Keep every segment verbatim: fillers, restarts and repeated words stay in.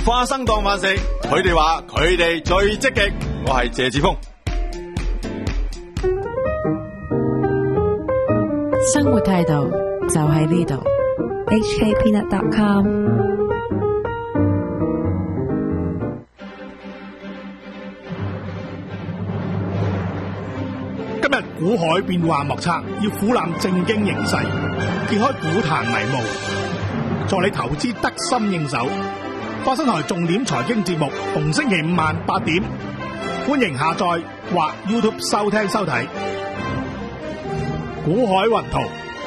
花生當飯食，佢哋話佢哋最積極。我係謝志峰。 生活態度就喺呢度 ，H K Peanut dot com。 今日股海變幻莫測，要俯瞰正經形勢，揭開股壇迷霧，助你投資得心應手。花生台重點財經節目，逢星期五晚八點，歡迎下載或 YouTube 收聽收睇。股海雲圖。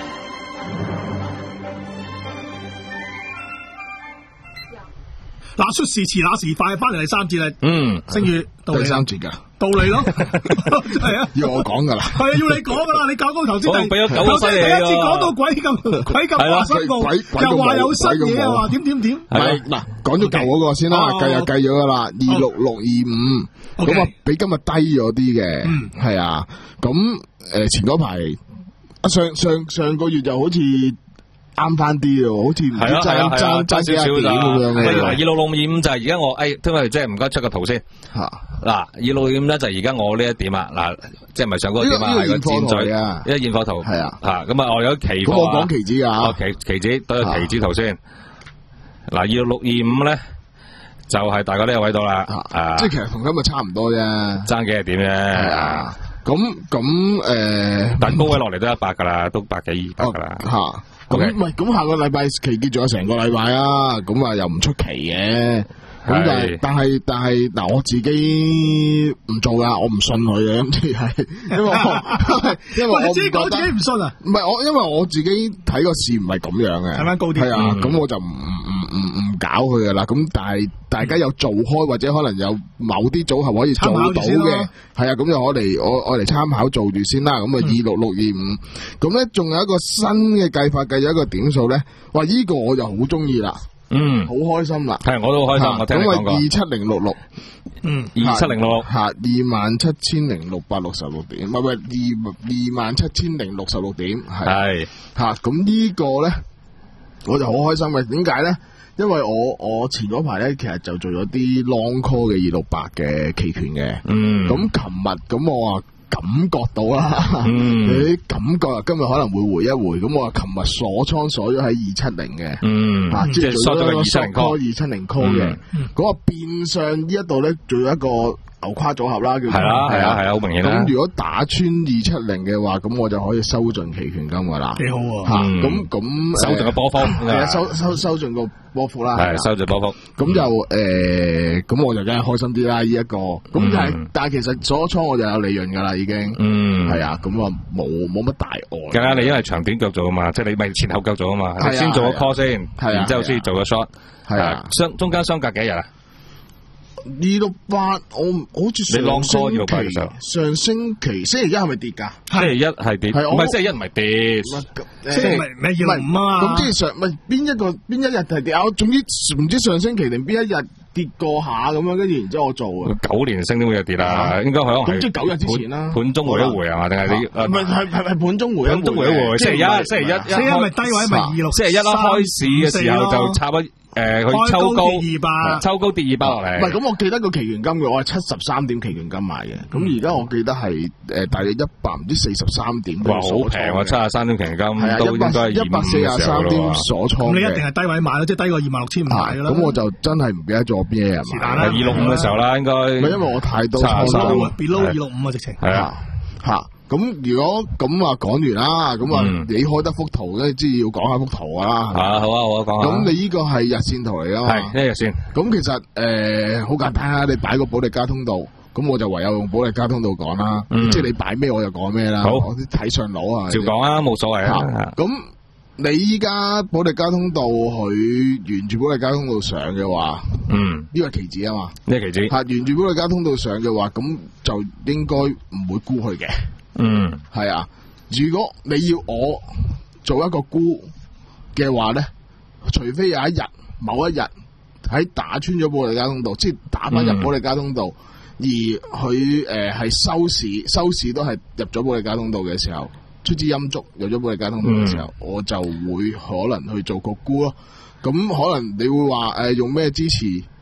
嗱，說時遲那時快，翻嚟第三節啦。 嗯， 星宇到第三節噶， 到你咯，係啊， 要我講噶啦， 係啊，要你講噶啦，你搞嗰頭先， 我俾咗九個犀利第一節講到鬼咁鬼咁話新報，又話有新嘢啊，話點點點， 係嗱，講咗舊嗰個先啦，計就計咗噶啦，二六六二五，咁啊比今日低咗啲嘅，係啊，咁誒前嗰排啊上上上個月就好似。啱翻啲咯，好似唔知爭爭爭少少點咁樣嘅。 二六六二五就係而家我誒，聽日即係唔該出個圖先。吓嗱，二六六五咧就係而家我呢一點啊，嗱，即係唔係上嗰個點啊，係個箭嘴啊，呢個現貨圖係啊， 吓咁啊，我有期貨。咁我講期指噶， 哦期期指對個期指圖先。嗱，二六六二五咧就係大概呢個位度啦，啊， 即係其實同今日差唔多啫， 爭幾係點啫。 咁咁誒， 但高位落嚟都一百噶啦，都百幾二百噶啦， 吓。咁唔係，咁下個禮拜期結仲有成個禮拜啊，咁啊又唔出奇嘅。咁但係但係但係嗱，我自己唔做噶，我唔信佢嘅，咁即係因為因為我自己講自己唔信啊。唔係我，因為我自己睇個市唔係咁樣嘅，睇翻高啲。係啊，咁我就唔唔唔唔搞佢噶啦。咁但係大家有做開或者可能有某啲組合可以做到嘅，係啊，咁就我嚟我我嚟參考做住先啦。咁啊二六六二五，咁咧仲有一個新嘅計法，計咗一個點數咧。哇！呢個我就好中意啦。嗯，好開心啦， 係我都好開心，我聽你講過。 咁啊，二七零六六， 嗯，二七零六六， 吓二萬七千零六百六十六點，唔係唔係二二萬七千零六十六點，係吓咁呢個咧，我就好開心嘅。點解咧？因為我我前嗰排咧，其實就做咗啲 long call 嘅二六八嘅期權嘅，嗯，咁琴日咁我話。感覺到啦，嗯、你感覺啊，今日可能會回一回，咁我話琴日鎖倉鎖咗喺二七零嘅，嗯，啊，即係做咗個 short call 二七零 call 嘅，嗰個變相呢一度咧，做咗一個牛跨組合啦，叫做係啊係啊係啊，好明顯啦。 咁如果打穿二七零嘅話，咁我就可以收盡期權金噶啦，幾好喎，吓，咁咁收盡個波幅，係啊，收收收盡個波幅啦， 係收盡波幅。 咁就誒，咁我就梗係開心啲啦，呢一個。咁但係但係其實鎖倉我就有利潤噶啦，已經。嗯。係啊，咁啊冇冇乜大礙。 更加你因為長短腳做啊嘛，即係你咪前後腳做啊嘛，你先做個 call 先，然之後先做個 short。係啊。相中間相隔幾日啊？ 二六八，我好似上星期上星期星期一係咪跌噶？ 星期一係跌，唔係星期一唔係跌， 星期唔係二六五啊？咁即係上唔係邊一個邊一日係跌啊？總之唔知上星期定邊一日跌過下咁樣，跟住然之後我做啊。 九年升點會有跌啊？應該可能係。 咁即係九日之前啦。 盤中回一回係嘛？定係你？ 唔係係係係盤中回一回。盤中回一回。 星期一，星期一， 星期一咪低位咪二六。 星期一啦，開市嘅時候就差不。誒，佢抽高二百， 抽高跌二百落嚟。 唔係咁，我記得個期權金嘅，我係七十三點期權金買嘅。咁而家我記得係誒大約一百唔知四十三點。 哇，好平啊！七十三點期權金都應該係一百四十三點鎖倉。 咁你一定係低位買咯，即係低過二萬六千五買噶啦。 咁我就真係唔記得咗邊一日買。 係二六五嘅時候啦，應該。 唔係因為我太多倉。 below 二六五啊，直情。 係啊，吓。咁如果咁啊講完啦，咁啊你開得幅圖咧，即係要講下幅圖啊。 啊好啊，好啊，講下。 咁你呢個係日線圖嚟噶嘛？ 係，呢日線。 咁其實誒好簡單啊，你擺個保利加通道，咁我就唯有用保利加通道講啦。即係你擺咩我就講咩啦。好，我啲睇上腦啊。 照講啊，冇所謂啊。 咁你依家保利加通道佢沿住保利加通道上嘅話，嗯，呢個係期指啊嘛。 呢個期指。 吓，沿住保利加通道上嘅話，咁就應該唔會沽佢嘅。嗯，係啊。如果你要我做一個沽嘅話咧，除非有一日某一日喺打穿咗保利加通道，即係打翻入保利加通道，嗯、而佢誒係收市收市都係入咗保利加通道嘅時候，出支陰燭入咗保利加通道嘅時候，嗯、我就會可能去做個沽咯。咁可能你會話誒、呃、用咩支持？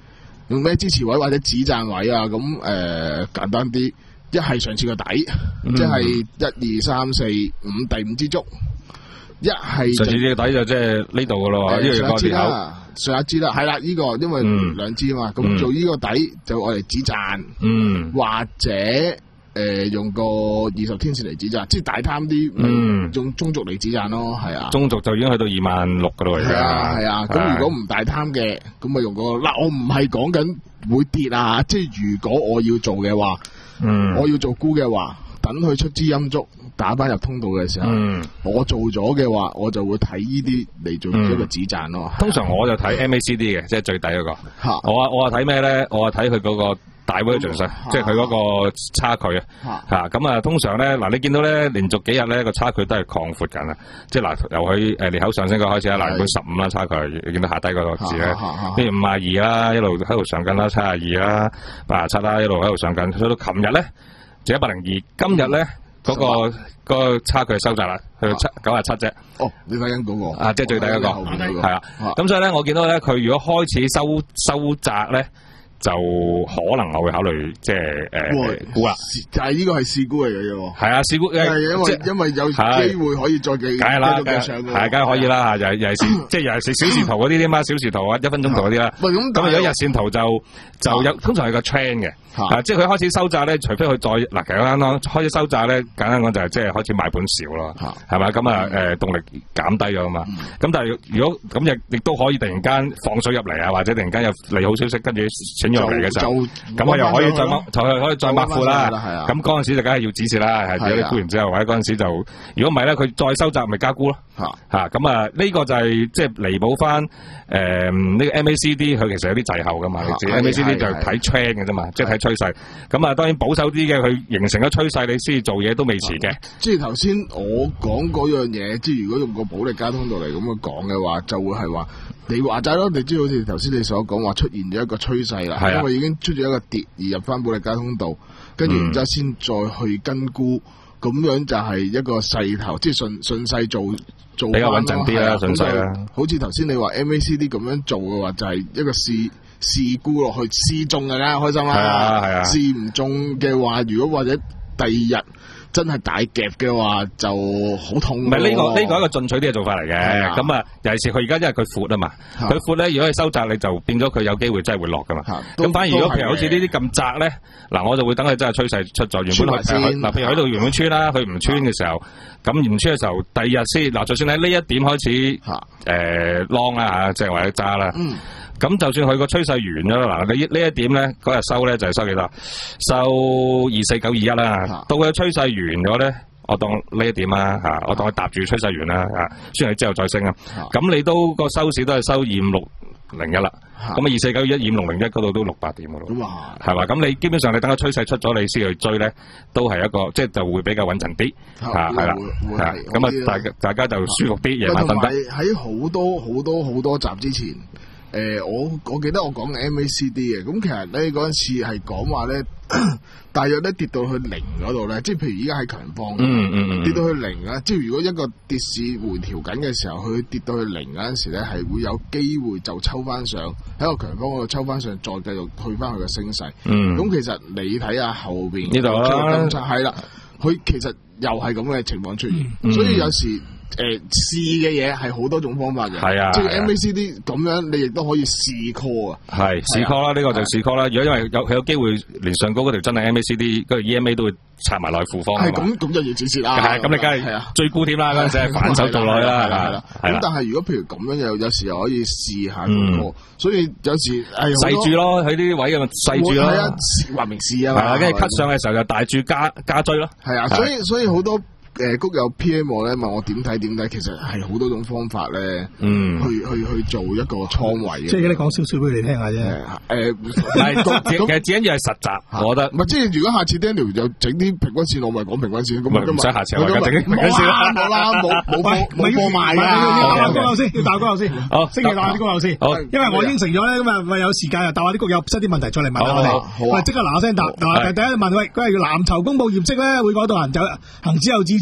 用咩支持位或者止賺位啊？咁誒、呃、簡單啲，一係上次個底，嗯、即係一二三四五第五支足。一係上次嘅底就即係呢度噶咯，呢個上一支啦，上一支啦，係啦，呢、這個因為兩支啊嘛，咁、嗯、做呢個底就我哋止賺，嗯，或者誒、呃、用個二十天線嚟止賺，即係大貪啲，嗯，用中軸嚟止賺咯，係啊， 中軸就已經去到二萬六噶咯，而家係啊係啊，咁如果唔大貪嘅，咁咪用個嗱，我唔係講緊會跌啊，即係如果我要做嘅話，嗯，我要做沽嘅話。等佢出支陰燭打翻入通道嘅時候，嗯、我做咗嘅話，我就會睇呢啲嚟做一個止賺咯。 通常我就睇 M A C D 嘅，即係最底嗰、那個。我啊我啊睇咩咧？我啊睇佢嗰個大 version，即係佢嗰個差距啊。嚇咁啊，通常咧嗱，你見到咧連續幾日咧個差距都係擴闊緊啊。即係嗱，由佢誒裂口上升嗰開始啊，嗱，佢十五啦差距，你見到下低嗰個字咧，跟住五啊二啦，一路喺度上緊啦，七啊二啦，八啊七啦，一路喺度上緊。去到琴日咧。就一百零二，今日咧嗰個嗰、那個差距收窄啦，去到七九啊七啫。 哦，你睇緊嗰個啊，即係最底嗰、那個，係啊。咁所以咧，我見到咧，佢如果開始收收窄咧，就可能我會考慮即係誒沽啦。 就係呢個係試沽嚟嘅啫。 係啊，試沽係因為因為有機會可以再繼繼續繼上嘅。 係，梗係可以啦。又又係即係又係小時圖嗰啲啲嘛，小時圖啊，一分鐘圖嗰啲啦。 喂，咁咁如果日線圖就就有通常係個 trend 嘅。啊！即係佢開始收窄咧，除非佢再嗱，其實啱啱開始收窄咧，簡單講就係即係開始買盤少咯，係咪？咁啊誒動力減低咗啊嘛。咁、嗯、但係如果咁亦亦都可以突然間放水入嚟啊，或者突然間有利好消息跟住錢入嚟嘅時候，咁我又可以再就係可以再抹闊啦。咁嗰陣時就梗係要止蝕啦，係如果你沽完之後或者嗰陣時就，如果唔係咧，佢再收窄咪加沽咯。嚇咁啊！呢個就係即係彌補翻誒呢個 M A C D， 佢其實有啲滯後噶嘛。你知 M A C D 就係睇 trend 嘅啫嘛，即係睇趨勢。咁啊，當然保守啲嘅，佢形成咗趨勢，你先至做嘢都未遲嘅。 即係頭先我講嗰樣嘢，即係如果用個保力加通道嚟咁樣講嘅話，就會係話你話齋咯。你知好似頭先你所講話出現咗一個趨勢啦，啊、因為已經出咗一個跌而入翻保力加通道，跟住然之後先再去跟沽，咁樣就係一個勢頭，即係順順勢做做比較穩陣啲啦，順勢啦。 好似頭先你話 M A C D 咁樣做嘅話，就係、是、一個試。試沽落去，試中嘅啦，開心啦。係啊係啊。試唔中嘅話，如果或者第二日真係大夾嘅話，就好痛。唔係呢個呢個係一個進取啲嘅做法嚟嘅。咁啊，尤其是佢而家因為佢闊啊嘛，佢闊咧，如果佢收窄，你就變咗佢有機會真係會落噶嘛。咁反而如果譬如好似呢啲咁窄咧，嗱我就會等佢真係趨勢出咗，原本係嗱，譬如喺度原本穿啦，佢唔穿嘅時候，咁唔穿嘅時候，第二日先嗱，就算喺呢一點開始誒 long 啦嚇，即係或者揸啦。咁就算佢個趨勢完咗啦，嗱，你呢一點咧，嗰日收咧就係收幾多？收二四九二一啦。到佢趨勢完咗咧，我當呢一點啊，嚇，我當佢搭住趨勢完啦，嚇，雖然之後再升啊。咁你都個收市都係收二五六零一啦。咁啊，二四九二一、二五六零一嗰度都六百點嘅咯。係嘛？咁你基本上你等個趨勢出咗，你先去追咧，都係一個即係就會比較穩陣啲嚇，係啦。咁啊，大大家就舒服啲，夜晚瞓得。 喺好多好多好多集之前。誒、呃，我我記得我講嘅 M A C D 嘅，咁其實咧嗰陣時係講話咧，大約咧跌到去零嗰度咧，即係譬如依家係強方，嗯嗯嗯，跌到去零啊，即係如果一個跌市回調緊嘅時候，佢跌到去零嗰陣時咧，係會有機會就抽翻上喺個強方嗰度抽翻上，再繼續去翻佢嘅升勢。嗯，咁其實你睇下後邊呢度啦， 係啦，佢其實又係咁嘅情況出現，嗯、所以有時。誒，試嘅嘢係好多種方法嘅，係啊，即係 M A C D 咁樣，你亦都可以試 call 啊，係試 call 啦，呢個就試 call 啦。如果因為有佢有機會連上高嗰條真係 M A C D，嗰條 E M A 都會插埋內負方，係咁咁就要止蝕啦。係咁，你梗係最沽添啦，嗰陣時反手做落去啦，係啦。咁但係如果譬如咁樣又有時又可以試下個 call，所以有時係細住咯，喺呢啲位咁細住咯， 話明試啊嘛。 係啊，跟住 cut 上嘅時候就大注加加追咯。 係啊，所以所以好多。誒，谷友 P M 我咧問我點睇點睇，其實係好多種方法咧，嗯，去去去做一個倉位嘅。 即係你講少少俾你聽下啫。 誒， 係，其實只緊要係實習，我覺得。 唔係，即係如果下次 Daniel 就整啲平均線，我咪講平均線。咁唔使下次我整啲平均線啦。 冇啦，冇冇冇冇貨賣啦。 要打高友先，要打高友先。好，星期打啲高友先。好，因為我應承咗咧，咁啊，咪有時間啊，答下啲谷友出啲問題再嚟問下我哋。喂，即刻嗱嗱聲答。嗱，第一問喂，佢係藍籌公布業績咧，會嗰度人就行之有支持。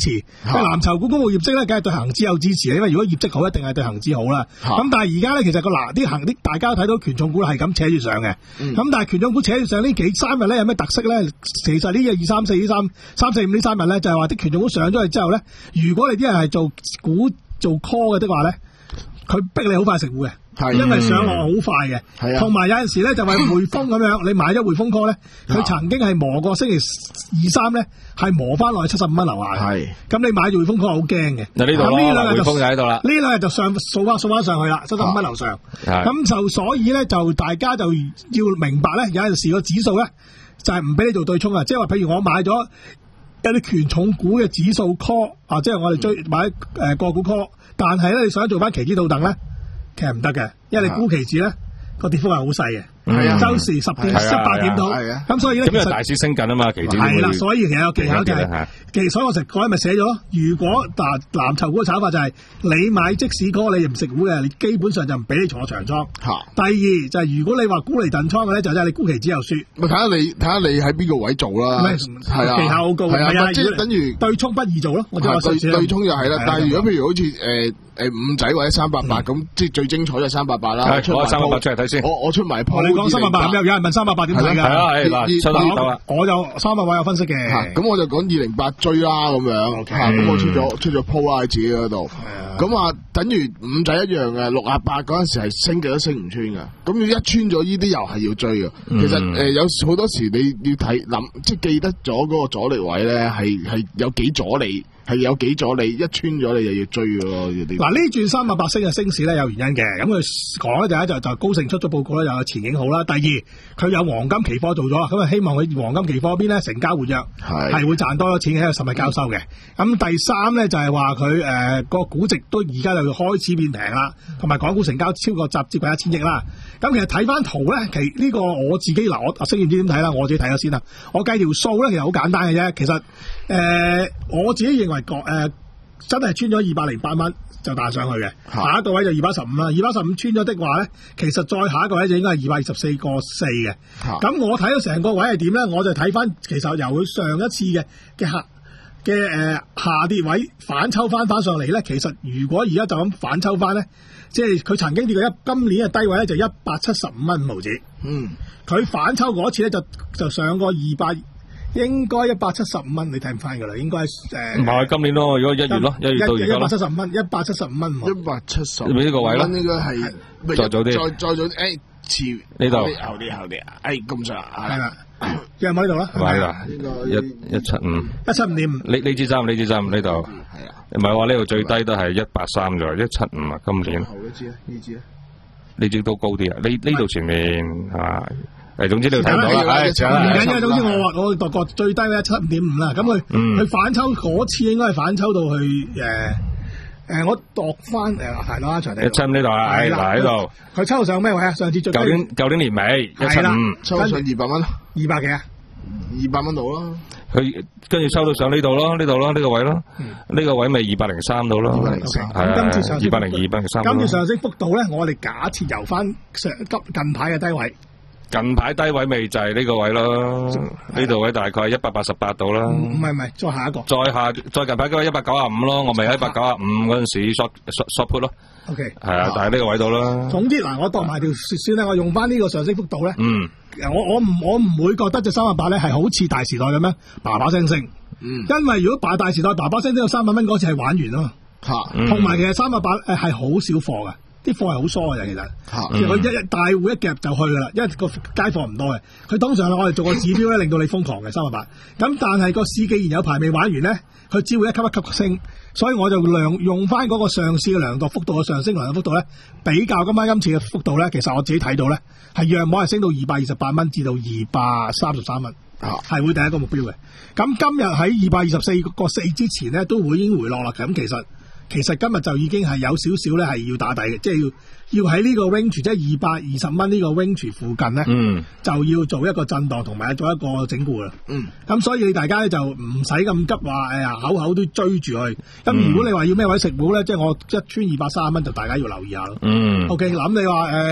持。藍籌股公布業績咧，梗係對恒指有支持，因為如果業績好，一定係對恒指好啦。咁但係而家咧，其實個嗱啲恒啲大家都睇到權重股係咁扯住上嘅。咁、嗯、但係權重股扯住上呢幾三日咧有咩特色咧？其實呢日二三四呢三三四五呢三日咧就係話啲權重股上咗去之後咧，如果你啲人係做股做 call 嘅的話咧，佢逼你好快食糊嘅。因為上落好快嘅，同埋有陣時咧就係匯豐咁樣，你買咗匯豐 call 咧，佢曾經係磨過星期二三咧，係磨翻落去七十五蚊樓下嘅。咁你買咗匯豐 call 好驚嘅。嗱呢度咯，匯豐就喺度啦。呢兩日就上掃翻掃翻上去啦，七十五蚊樓上。咁就所以咧就大家就要明白咧，有陣時個指數咧就係唔俾你做對沖啊，即係話譬如我買咗一啲權重股嘅指數 call 啊，即係我哋追買誒個股 call， 但係咧你想做翻期指倒等咧？其實唔得嘅，因為你沽期指咧個跌幅係好細嘅，係啊，周時十點七八點到，咁所以咧， 咁因為大市升緊啊嘛，期指係啦，所以其實有技巧就係，其實所以我成嗰日咪寫咗咯。如果嗱藍籌股嘅炒法就係你買即使嗰個你唔食糊嘅，你基本上就唔俾你坐長倉。第二就係如果你話沽嚟燉倉嘅咧，就真係你沽期指又輸。 咪睇下你睇下你喺邊個位做啦，係啊， 技巧好高，係啊， 即係等於對沖不易做咯。我對對沖又係啦，但係如果譬如好似誒。誒，五仔或者三八八咁，即係最精彩就三八八啦。 我三八八出嚟睇先。 我我出埋鋪。 你講三八八，有有人問三八八點睇㗎？ 係啊，係嗱，出到啦。 我就三八八有分析嘅。 咁我就講二零八追啦咁樣。咁我出咗出咗鋪啦喺自己嗰度。咁啊，等於五仔一樣嘅，六啊八嗰陣時係升極都升唔穿㗎。咁要一穿咗呢啲又係要追㗎。其實誒有好多時你要睇諗，即係記得咗嗰個阻力位咧，係係有幾阻力。係有幾阻你一穿咗你就要追嘅咯。 嗱呢轉三百八升嘅升市咧有原因嘅，咁佢講咧就一就就高盛出咗報告咧，就有前景好啦。第二佢有黃金期貨做咗，咁啊希望佢黃金期貨嗰邊咧成交活躍，係會賺多咗錢喺度實物交收嘅。咁第三咧就係話佢誒個估值都而家就開始變平啦，同埋港股成交超過集接近一千億啦。咁其實睇翻圖咧，其呢、這個我自己嗱我阿星唔知點睇啦，我自己睇咗先啦。我計條數咧其實好簡單嘅啫，其實誒、呃、我自己認為。誒、呃，真係穿咗二百零八蚊就彈上去嘅，下一個位就二百一十五啦，二百一十五穿咗的話咧，其實再下一個位就應該係二百二十四個四嘅。咁我睇到成個位係點咧？我就睇翻，其實由佢上一次嘅嘅下嘅誒下跌位反抽翻翻上嚟咧，其實如果而家就咁反抽翻咧，即係佢曾經跌過一今年嘅低位咧就一百七十五蚊五毫子。嗯，佢反抽嗰次咧就就上過二百。應該一百七十五蚊，你睇唔翻噶啦，應該誒。唔係今年咯，如果一月咯，一月到而家一百七十五蚊，一百七十五蚊。 一百七十。 你呢個位咯？ 應該係再早啲。 再再早啲，誒，遲呢度。 後啲後啲，誒，咁上下。係啦，有冇喺度啦？ 係啦，一一七五。 一七五點五。 呢呢支針，呢支針呢度。係啊。唔係話呢度最低都係一百三咗，一七五啊，今年。後一支咧？呢支咧？呢支都高啲啊！呢呢度前面係嘛？誒，總之你睇到啦，係，唔緊要。總之我話我度個最低咧七五點五啦，咁佢佢反抽嗰次應該係反抽到去誒誒，我度翻誒係啦，長地一七五呢度啊，係嗱喺度。 佢抽到上咩位啊？上次最低。舊年舊年年尾一七五， 抽到上二百蚊， 二百幾啊？ 二百蚊度咯。 佢跟住抽到上呢度咯，呢度咯，呢個位咯，呢個位咪二百零三度咯。二百零三。係啊，二百零二、二百零三。 今次上升幅度咧，我哋假設由翻上近近排嘅低位。 近排低位咪就係呢個位咯，呢度位大概一百八十八度啦。 唔係唔係，再下一個。 再下再近排嗰個一百九十五咯，我咪喺一百九十五嗰陣時 short short put 咯。 O K。係啊，但係呢個位度啦。 總之嗱，我度埋條線咧，我用翻呢個上升幅度咧。嗯。我我唔我唔會覺得隻三百八咧係好似大時代咁樣叭叭聲升。嗯。因為如果把大時代叭叭聲升到三百蚊嗰次係玩完啊嘛。嚇。同埋其實三百八誒係好少貨㗎。啲貨係好疏嘅，其實，其實佢一一大戶一夾就去噶啦，因為個街貨唔多嘅。佢通常我哋做個指標咧，令到你瘋狂嘅三百八。咁但係個市既然有排未玩完咧，佢只會一級一級升，所以我就量用翻嗰個上市嘅量度幅度嘅上升量度幅度咧，比較今晚今次嘅幅度咧，其實我自己睇到咧係約莫係升到二百二十八蚊至到二百三十三蚊，係會第一個目標嘅。咁今日喺二百二十四個四之前咧，都會已經回落啦。咁其實。其實今日就已經係有少少咧，係要打底嘅，即係要要喺呢個 range，即係二百二十蚊呢個 range 附近咧，嗯、就要做一個震盪同埋做一個整固啦。咁、嗯、所以大家咧就唔使咁急話，哎呀口口都追住去。咁、嗯、如果你話要咩位食股咧，即係我一穿二百三十蚊，就大家要留意下咯。嗯、O K， 諗你話誒、呃，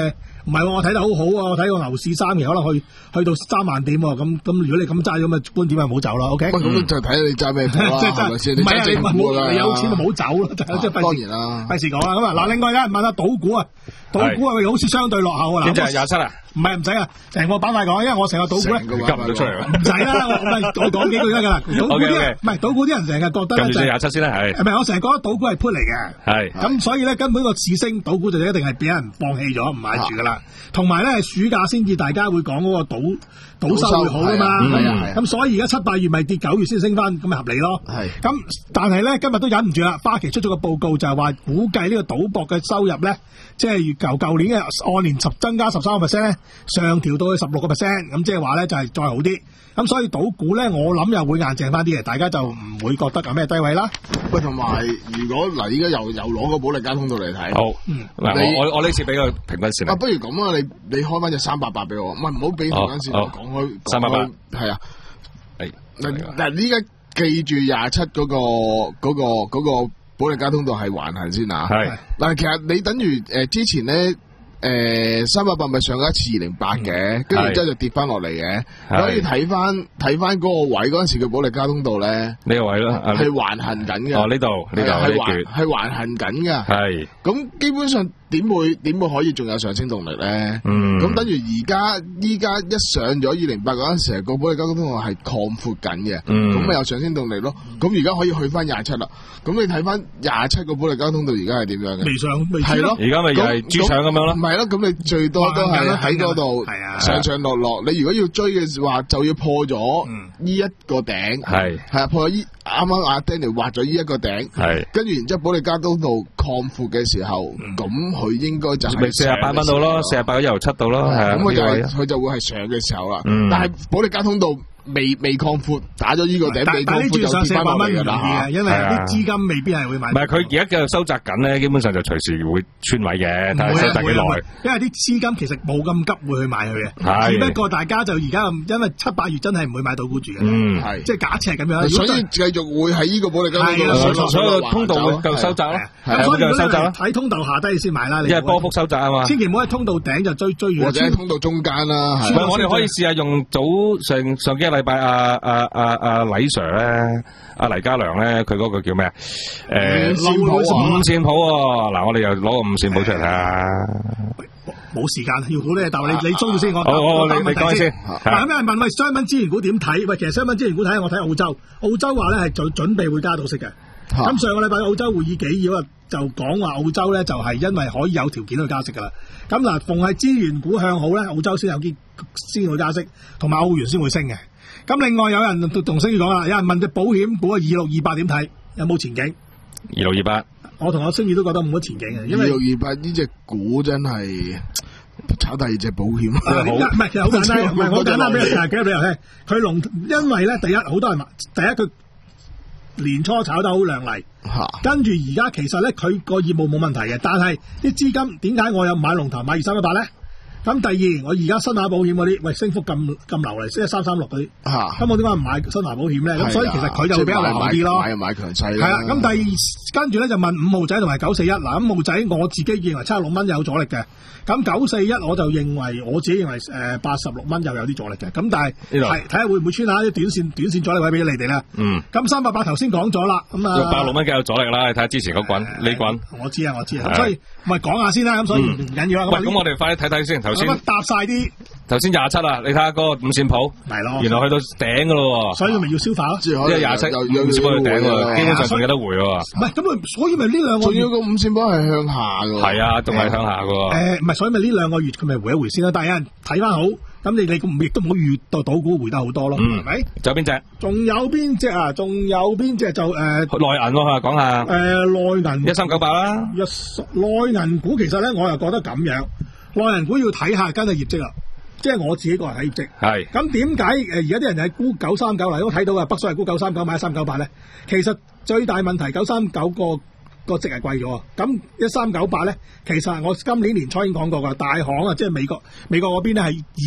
唔係喎，我睇得好好啊！我睇個牛市三期可能去去到三萬點喎，咁咁如果你咁揸咁嘅觀點，咪唔好走啦。OK， 咁、嗯、就睇你揸咩股啦，係咪先？ 唔係啊，你冇你有錢就唔好走咯，即係當然啦， 費事講啦。咁啊嗱，另外咧問下賭股啊，賭股係好似相對落後啊。 邊隻係廿七啊？ 唔係唔使啊，成個板塊講，因為我成個賭股咧， 急唔到出嚟唔使啦，我我講幾句得㗎啦。賭股啲人唔係賭股啲人成日覺得咧就廿七先啦，係係咪？我成日覺得賭股係 put 嚟嘅， 係咁所以咧根本個市升，賭股就一定係俾人放棄咗，唔買住㗎啦。同埋咧暑假先至大家會講嗰個賭賭收會好㗎嘛，咁所以而家七八月咪跌，九月先升翻，咁咪合理咯。係咁，但係咧今日都忍唔住啦，花旗出咗個報告就係話估計呢個賭博嘅收入咧，即係由舊年嘅按年十增加十三個 percent 咧，上調到去十六個 percent，咁即係話咧就係再好啲。咁所以賭股咧，我諗又會硬淨翻啲嘅，大家就唔會覺得有咩低位啦。 喂，同埋如果嗱，依家又又攞個保利加通道嚟睇， 好，嗱我我呢次俾個平均線。 啊，不如咁啊，你你開翻隻三八八俾我，唔係唔好俾平均線，講開三八八， 係啊， 係嗱嗱，依家記住廿七嗰個嗰個嗰個保利加通道係橫行先啊。係嗱，其實你等於誒之前咧。誒，三百八咪上咗一次二零八嘅，跟住之後就跌翻落嚟嘅。你可以睇翻睇翻嗰個位嗰陣時嘅保利加通道咧，呢個位咯，係橫行緊嘅。哦，呢度呢度係橫係橫行緊嘅。係咁，基本上點會點會可以仲有上升動力咧？嗯，咁等於而家依家一上咗二零八嗰陣時，個保利加通道係擴闊緊嘅。嗯，咁咪有上升動力咯。咁而家可以去翻廿七啦。咁你睇翻廿七個保利加通道而家係點樣嘅？未上未係咯，而家咪又係豬腸咁樣咯。唔係咯，咁你最多都係喺嗰度上上落落。你如果要追嘅話，就要破咗呢一個頂。係係啊，破咗依啱啱阿 Danny 畫咗呢一個頂。係跟住然之後保利加通道擴闊嘅時候，咁佢應該就係四十八蚊到咯，四十八由七度咯。咁佢就佢就會係上嘅時候啦。但係保利加通道未未擴闊，打咗呢個頂，未擴闊就跌翻落嚟㗎啦。因為啲資金未必係會買。唔係佢而家繼續收窄緊咧，基本上就隨時會穿位嘅，睇下收窄幾耐。因為啲資金其實冇咁急會去買佢嘅，只不過大家就而家因為七八月真係唔會買到股住嘅。嗯，係即係假設係咁樣。所以繼續會喺呢個保利加通道，所有通道會繼續收窄咯。咁所以如果你睇通道下低先買啦，因為波幅收窄啊嘛。千祈唔好喺通道頂就追追完，或者喺通道中間啦。唔係，我哋可以試下用早上上幾個禮拜阿阿阿阿黎 Sir 咧，阿黎家良咧，佢嗰個叫咩啊？誒，五線譜喎，嗱，我哋又攞個五線譜出嚟睇下。冇時間，要好多嘢答你，你中意先，我我你你講先。嗱，咁有人問喂，商品資源股點睇？喂，其實商品資源股睇，我睇澳洲，澳洲話咧係準準備會加到息嘅。咁上個禮拜澳洲會議紀要啊，就講話澳洲咧就係因為可以有條件去加息噶啦。咁嗱，逢係資源股向好咧，澳洲先有啲先會加息，同埋澳元先會升嘅。咁另外有人同星宇講啦，有人問隻保險股啊，二六二八點睇，有冇前景？二六二八，我同阿星宇都覺得冇乜前景嘅，因為二六二八呢隻股真係炒第二隻保險。唔係，其實好簡單，唔係好簡單俾你聽，幾多俾人聽？佢龍，因為咧，第一好多人買，第一佢年初炒得好亮麗，跟住而家其實咧佢個業務冇問題嘅，但係啲資金點解我有買龍頭買二三一八咧？咁第二，我而家新華保險嗰啲，喂升幅咁咁流嚟，升一三三六嗰啲，咁我點解唔買新華保險咧？咁所以其實佢就會比較良好啲咯。買又買強勢啦。係啦，咁第二跟住咧就問五號仔同埋九四一，嗱五號仔我自己認為七十六蚊有阻力嘅，咁九四一我就認為我自己認為誒八十六蚊又有啲阻力嘅，咁但係係睇下會唔會穿下啲短線短線阻力位俾你哋啦。嗯。咁三百八頭先講咗啦，咁啊。八十六蚊梗有阻力啦，你睇下之前嗰滾呢滾。我知啊，我知啊，所以咪講下先啦，咁所以唔緊要啦。喂，咁我哋快啲睇睇先，頭先搭晒啲，頭先廿七啊，你睇下嗰個五線譜，係咯，原來去到頂噶咯，所以咪要消化咯。因為廿七又五線譜去頂喎，基本上仲有得回喎。唔係咁啊，所以咪呢兩個月，仲要個五線譜係向下噶。係啊，仲係向下噶。誒，唔係，所以咪呢兩個月佢咪回一回先啦。但係有人睇翻好，咁你你亦都唔好預到賭股回得好多咯，係咪？仲有邊隻？仲有邊隻啊？仲有邊隻就誒內銀喎，講下。誒內銀一三九八啦。一內銀股其實咧，我又覺得咁樣。內銀股要睇下跟住業績啦，即係我自己個人睇業績。係咁點解誒而家啲人係估九三九嚟都睇到啊？北水係估九三九買一三九八咧，其實最大問題九三九個個值係貴咗啊！咁一三九八咧，其實我今年年初已經講過噶，大行啊，即係美國美國嗰邊咧係以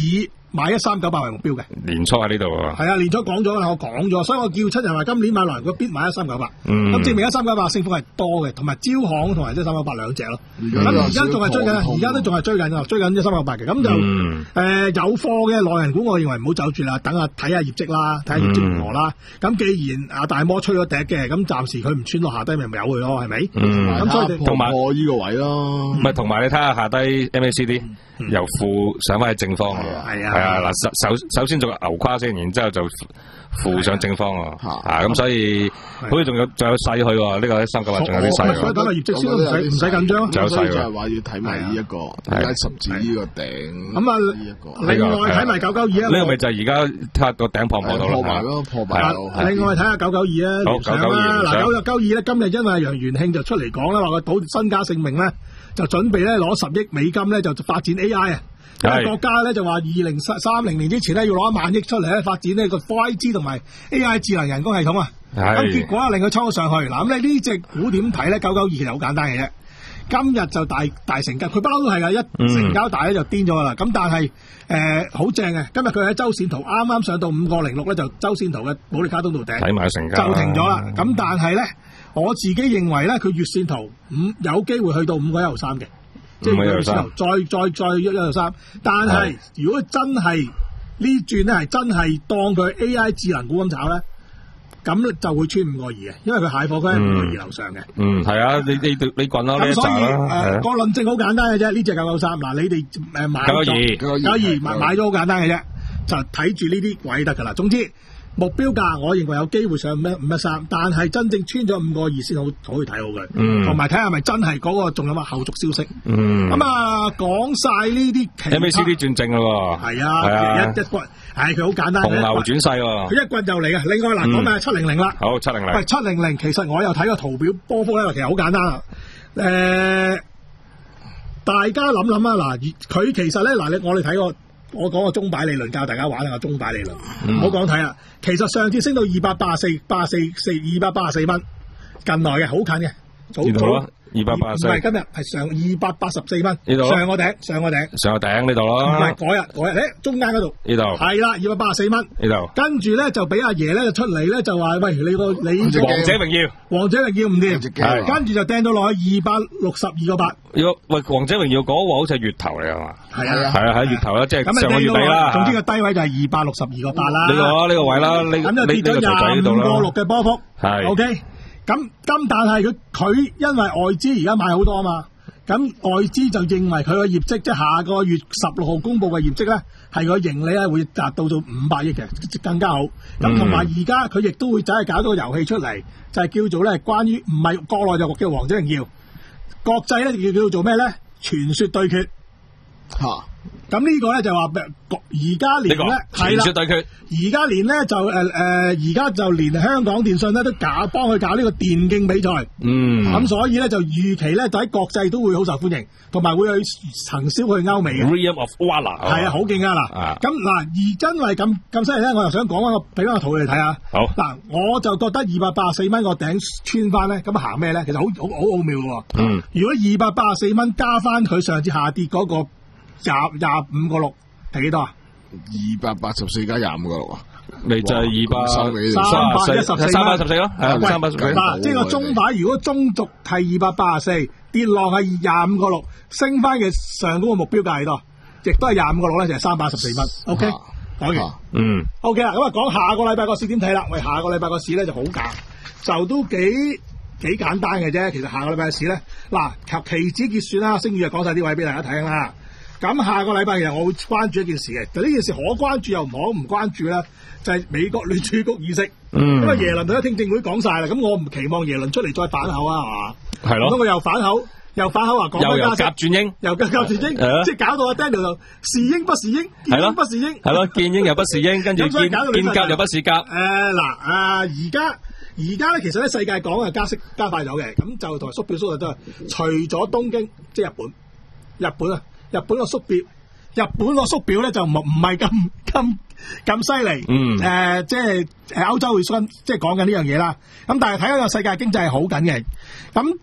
買一三九八為目標嘅。 年初喺呢度啊。 係啊，年初講咗啦，我講咗，所以我叫七人話今年買內銀股必買一三九八。 嗯。 咁證明一三九八升幅係多嘅，同埋招行同埋一三九八兩隻咯。咁而家仲係追緊，而家都仲係追緊啊，追緊一三九八嘅。咁就誒、 嗯呃、有貨嘅內銀股，我認為唔好走住啦，等下睇下業績啦，睇下業績如何啦。咁、嗯、既然阿大摩吹咗笛嘅，咁暫時佢唔穿落下低，咪咪由佢咯，係咪？咁、嗯、所以同埋我呢個位咯。 唔係，同埋你睇下下低 M A C D、嗯、由負上翻去正方。 係啊。 係啊，嗱首首首先做個牛跨先，然之後就負上正方喎。啊，咁所以好似仲有仲有勢去喎，呢個一三九八仲有啲勢。 所以等個業績先，唔使唔使緊張。 仲有勢就係話要睇埋呢一個而家十字呢個頂。咁啊， 呢一個另外睇埋九九二啊。 呢個咪就係而家睇下個頂破唔破到咯。 破埋咯，破埋。 另外睇下九九二啊， 好九九二。 嗱九九二咧，今日因為楊元慶就出嚟講啦，話個賭身家性命咧，就準備咧攞十億美金咧就發展 A I 啊。因為國家咧就話二零三零年之前咧要攞一萬億出嚟咧發展呢個 五 G 同埋 A I 智能人工系統啊，咁結果啊令佢衝咗上去。嗱咁咧呢隻股點睇咧？九九二其實好簡單嘅啫，今日就大大成交，佢不嬲都係噶，一成交大咧就癲咗噶啦。咁、嗯、但係誒好正嘅，今日佢喺周線圖啱啱上到五個零六咧，就周線圖嘅保利加通道頂睇埋成交就停咗啦。咁、嗯、但係咧，我自己認為咧，佢月線圖五有機會去到五個一毫三嘅。即係月線圖再再再一一到三，但係如果真係呢轉咧係真係當佢 A I 智能股咁炒咧，咁就會穿五個二嘅，因為佢蟹貨區喺五個二樓上嘅。嗯，係啊，你你你滾啦，咁所以誒個論證好簡單嘅啫，呢隻九九三嗱，你哋誒買咗九二買買咗好簡單嘅啫，就睇住呢啲位得噶啦。總之。目標價我認為有機會上五一五一三，但係真正穿咗五個二先好可以睇好佢，同埋睇下係咪真係嗰個仲有乜後續消息。嗯，咁啊講晒呢啲 M A C D 轉正咯，係啊，一一棍，係佢好簡單，紅牛轉勢喎，佢一棍就嚟嘅。另外嗱，講埋七零零啦，好七零零，喂七零零其實我又睇個圖表波幅咧，其實好簡單啊。誒、呃，大家諗諗啊，嗱，佢其實咧嗱，你我哋睇個。我講個鐘擺理論教大家玩下個鐘擺理論，唔好講睇啊！其實上次升到二百八十四、八十四、四二百八十四蚊，近來嘅好近嘅，早早二百八十四，唔係今日係上二百八十四蚊，呢度上個頂，上個頂，上個頂呢度咯，唔係嗰日嗰日，誒中間嗰度呢度係啦，二百八十四蚊呢度，跟住咧就俾阿爺咧出嚟咧就話喂，你個你王者榮耀，王者榮耀唔掂，跟住就掟到落去二百六十二個八。喂，王者榮耀嗰個好似係月頭嚟係嘛？係啊，係啊，喺月頭啦，即係上個月底啦。總之個低位就係二百六十二個八啦。呢個呢個位啦，呢咁就跌咗廿五個六嘅波幅。係 OK。咁咁但係佢佢因為外資而家買好多啊嘛，咁外資就認為佢個業績即係下個月十六號公佈嘅業績咧，係個盈利咧會達到到五百億嘅，更加好。咁同埋而家佢亦都會走去搞到個遊戲出嚟，就係、是、叫做咧關於唔係國內就叫王者榮耀。國際咧叫叫做咩咧？傳說對決吓，咁呢個咧就話而家連咧係啦，傳說對決，而家連咧就誒誒，而家就連香港電訊咧都搞幫佢搞呢個電競比賽，嗯，咁所以咧就預期咧就喺國際都會好受歡迎，同埋會去行銷去歐美嘅。Realm of Valor 係啊，好勁啊嗱，咁嗱而因為咁咁犀利咧，我又想講翻個俾翻個圖你哋睇下。好嗱，我就覺得二百八十四蚊個頂穿翻咧，咁行咩咧？其實好好好奧妙嘅。嗯，如果二百八十四蚊加翻佢上次下跌嗰個廿廿五個六係幾多啊？二百八十四加廿五個六啊？咪就係二百三百一十四，三百一十四咯，係啊，三百一十四。嗱，即係個中擺，如果中軸係二百八十四，跌落係廿五個六，升翻嘅上嗰個目標價係多，亦都係廿五個六咧，就係三百一十四蚊。OK，講完。嗯。OK 啦，咁啊講下個禮拜個市點睇啦？喂，下個禮拜個市咧就好簡，就都幾幾簡單嘅啫。其實下個禮拜嘅市咧，嗱，期指結算啦，星宇就講晒啲位俾大家睇啦。咁下個禮拜其實我會關注一件事嘅，就呢件事可關注又唔可唔關注咧，就係、是、美國聯儲局議息。嗯。因為耶倫佢喺聽證會講晒啦，咁我唔期望耶倫出嚟再反口啊，係嘛？係咯。咁佢又反口，又反口話講緊加息，又夾轉鷹，又夾夾轉鷹，即係搞到阿 Daniel 就是鷹不是鷹，見鷹不是鷹。係咯，見鷹又不是鷹，跟住見見鴿又不是鴿。誒嗱，啊而家而家咧，其實咧世界講嘅加息加快咗嘅，咁就同埋縮表縮就都係，除咗東京即係日本，日本啊。日本個縮表，日本個縮表咧就唔唔係咁咁咁犀利，嗯，誒、呃，即係誒歐洲會縮，即係講緊呢樣嘢啦。咁但係睇下個世界經濟係好緊嘅，咁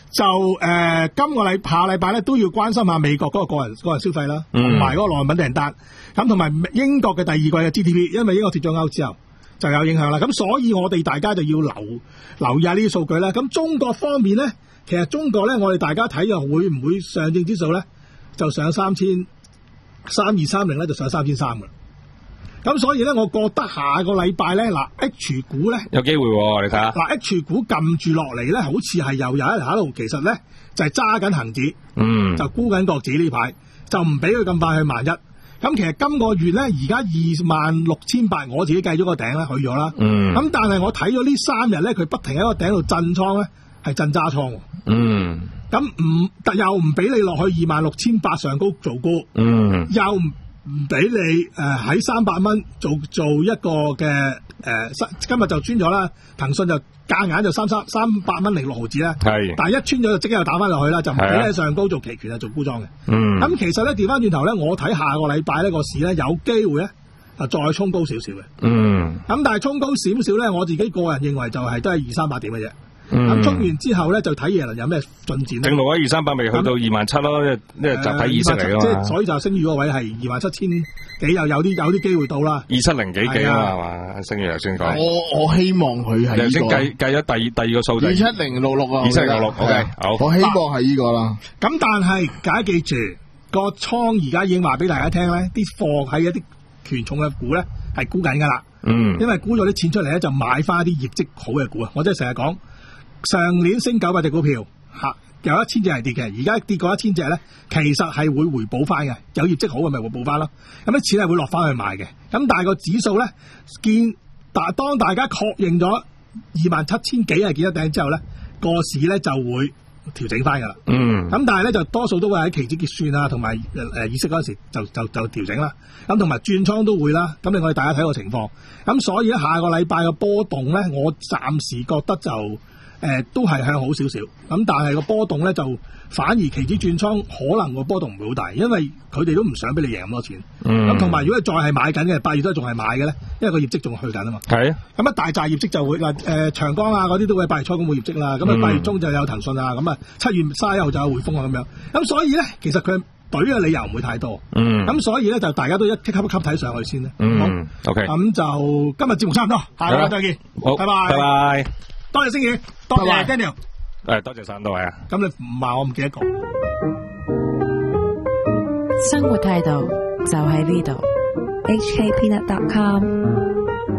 就誒、呃，今個禮下禮拜咧都要關心下美國嗰個個人個人消費啦，同埋嗰個內品訂單，咁同埋英國嘅第二季嘅 G D P， 因為英國脫咗歐之後就有影響啦。咁所以我哋大家就要留留意下呢啲數據啦。咁中國方面咧，其實中國咧，我哋大家睇又會唔會上證指數咧就上三千三二三零咧就上三千三嘅。咁所以咧，我覺得下個禮拜咧，嗱 H 股咧有機會喎，你睇下。嗱 H 股撳住落嚟咧，好似係又有一喺度，其實咧就係揸緊恒指， 嗯， 就沽緊國指呢排，就唔俾佢咁快去萬一。咁其實今個月咧，而家二萬六千八，我自己計咗個頂咧，去咗啦。 嗯。 咁但係我睇咗呢三日咧，佢不停喺個頂度震倉咧，係震揸倉。 嗯。咁唔又唔俾你落去二萬六千八上高做沽。 嗯。 又唔唔俾你誒喺三百蚊做做一個嘅誒、呃，今日就穿咗啦。騰訊就夾硬就三三三百蚊零六毫子啦。係，但係一穿咗就即刻又打翻落去啦，就唔俾你喺上高做期權啊，做沽莊嘅。嗯，咁其實咧調翻轉頭咧，我睇下個禮拜呢個市咧有機會咧啊再衝高少少嘅。嗯，咁但係衝高少少咧，我自己個人認為就係都係二三百點嘅啫。咁衝、嗯、完之後咧，就睇耶倫有咩進展。正路啊，二三百未去到二萬七咯，因為集體意識嚟㗎嘛。即係所以就升預嗰位係二萬七千幾，又有啲有啲機會到啦。二七零幾幾啊係嘛？升預頭先講。我我希望佢係頭先計計咗第二第二個數字。二七零六六啊。二七零六六 OK 好。我希望係呢個啦。咁但係大家記住，個倉而家已經話俾大家聽咧，啲貨喺一啲權重嘅股咧係沽緊㗎啦。嗯。因為沽咗啲錢出嚟咧，就買翻一啲業績好嘅股啊！我真係成日講。上年升九百隻股票，吓有一千隻係跌嘅，而家跌過一千隻咧，其實係會回補翻嘅，有業績好嘅咪回補翻咯。咁啲錢係會落翻去買嘅。咁但係個指數咧，見但當大家確認咗二萬七千幾係幾多頂之後咧，個市咧就會調整翻噶啦。嗯。咁但係咧就多數都會喺期指結算啊，同埋誒議息嗰陣時就就就調整啦。咁同埋轉倉都會啦。咁令我哋大家睇個情況。咁所以咧下個禮拜嘅波動咧，我暫時覺得就。誒、呃，都係向好少少，咁但係個波動咧就反而期指轉倉可能個波動唔會好大，因為佢哋都唔想俾你贏咁多錢。咁同埋如果再係買緊嘅，八月都仲係買嘅咧，因為個業績仲去緊啊嘛。係啊。咁啊大紮業績就會嗱誒、呃、長江啊嗰啲都會八月初公布業績啦，咁啊八月中就有騰訊啊，咁啊七月卅一號就有匯豐啊咁樣。咁所以咧，其實佢懟嘅理由唔會太多。嗯。咁所以咧就大家都一級一級睇上去先啦。嗯。好 OK。咁就今日節目差唔多，下個禮拜再見。好，拜拜。拜拜。多謝星爺，多謝 Daniel，誒，多謝晒各位啊！咁你唔話我唔記得講。 生活態度就喺呢度，H K Peanut dot com。